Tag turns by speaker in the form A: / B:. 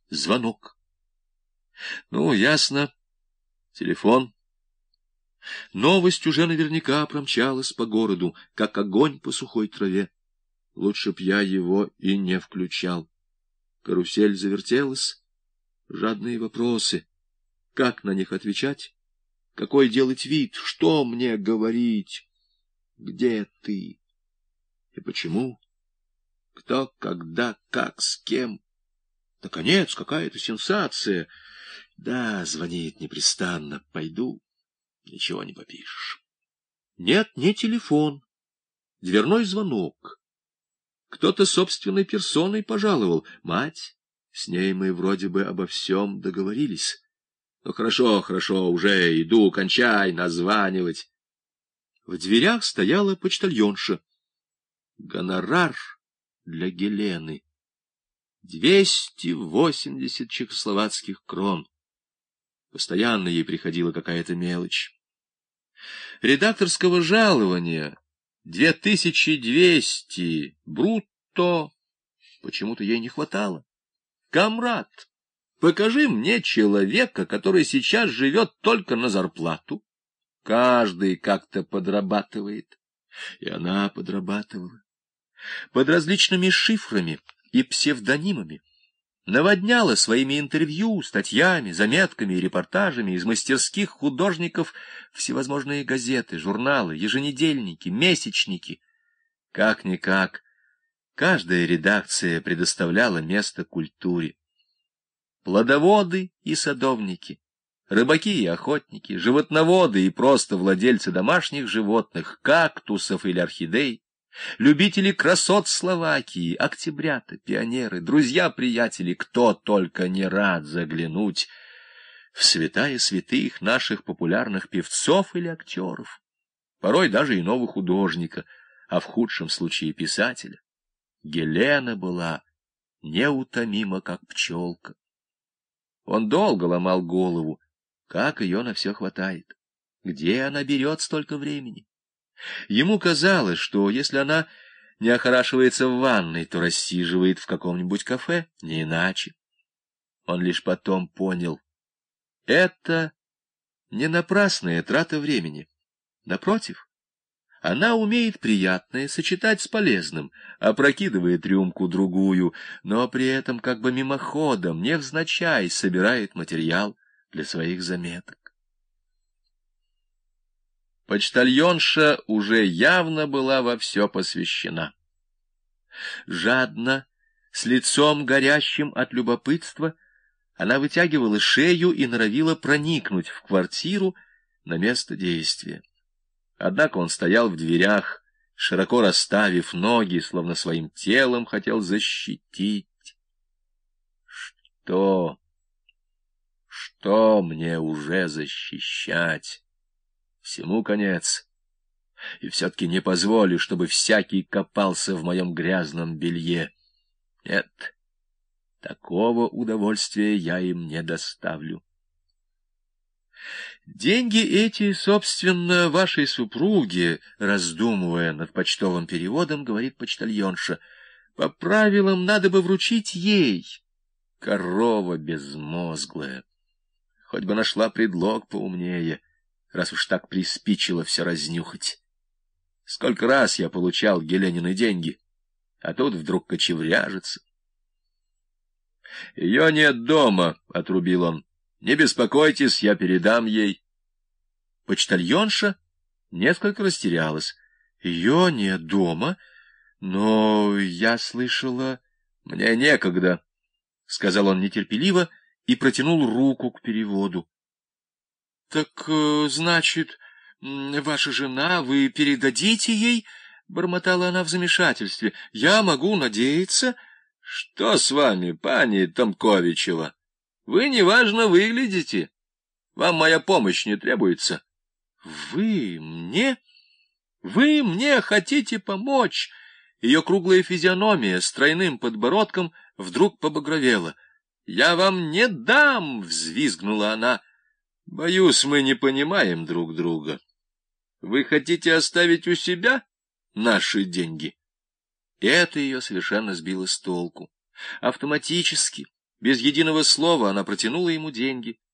A: Звонок. Ну, ясно. Телефон. Новость уже наверняка промчалась по городу, как огонь по сухой траве. Лучше б я его и не включал. Карусель завертелась. Жадные вопросы. Как на них отвечать? Какой делать вид? Что мне говорить? Где ты? И почему? Кто, когда, как, с кем? Наконец, какая-то сенсация. Да, звонит непрестанно. Пойду. Ничего не попишешь. Нет, не телефон. Дверной звонок. Кто-то собственной персоной пожаловал. Мать. С ней мы вроде бы обо всем договорились. Ну, хорошо, хорошо, уже иду, кончай названивать. В дверях стояла почтальонша. Гонорар для Гелены. 280 чехословацких крон. Постоянно ей приходила какая-то мелочь. Редакторского жалования 2200 брутто почему-то ей не хватало. Камрад, покажи мне человека, который сейчас живет только на зарплату. Каждый как-то подрабатывает. И она подрабатывала. Под различными шифрами и псевдонимами. Наводняла своими интервью, статьями, заметками и репортажами из мастерских художников всевозможные газеты, журналы, еженедельники, месячники. Как-никак, каждая редакция предоставляла место культуре. Плодоводы и садовники, рыбаки и охотники, животноводы и просто владельцы домашних животных, кактусов или орхидей, любители красот Словакии, октябрята, пионеры, друзья-приятели, кто только не рад заглянуть в святая святых наших популярных певцов или актеров, порой даже иного художника, а в худшем случае писателя. Гелена была неутомима, как пчелка. Он долго ломал голову, как ее на все хватает, где она берет столько времени. Ему казалось, что если она не охорашивается в ванной, то рассиживает в каком-нибудь кафе, не иначе. Он лишь потом понял, это не напрасная трата времени. Напротив, она умеет приятное сочетать с полезным, опрокидывает рюмку-другую, но при этом как бы мимоходом, невзначай собирает материал для своих заметок. Почтальонша уже явно была во все посвящена. Жадно, с лицом горящим от любопытства, она вытягивала шею и норовила проникнуть в квартиру на место действия. Однако он стоял в дверях, широко расставив ноги, словно своим телом хотел защитить. Что мне уже защищать? Всему конец. И все-таки не позволю, чтобы всякий копался в моем грязном белье. Нет, такого удовольствия я им не доставлю. Деньги эти, собственно, вашей супруге, раздумывая над почтовым переводом, говорит почтальонша, по правилам надо бы вручить ей. Корова безмозглая. Хоть бы нашла предлог поумнее, раз уж так приспичило все разнюхать. Сколько раз я получал Геленины деньги, а тут вдруг кочевряжется. — Ее нет дома, — отрубил он. — Не беспокойтесь, я передам ей. Почтальонша несколько растерялась. — Ее нет дома, но я слышала... — Мне некогда, — сказал он нетерпеливо и протянул руку к переводу. — Так, значит, ваша жена, вы передадите ей? — бормотала она в замешательстве. — Я могу надеяться... — Что с вами, пани Томковичева? Вы неважно выглядите. Вам моя помощь не требуется. — Вы мне хотите помочь? Ее круглая физиономия с тройным подбородком вдруг побагровела. — Я вам не дам! — взвизгнула она. — Боюсь, мы не понимаем друг друга. Вы хотите оставить у себя наши деньги? Это ее совершенно сбило с толку. Автоматически, Без единого слова она протянула ему деньги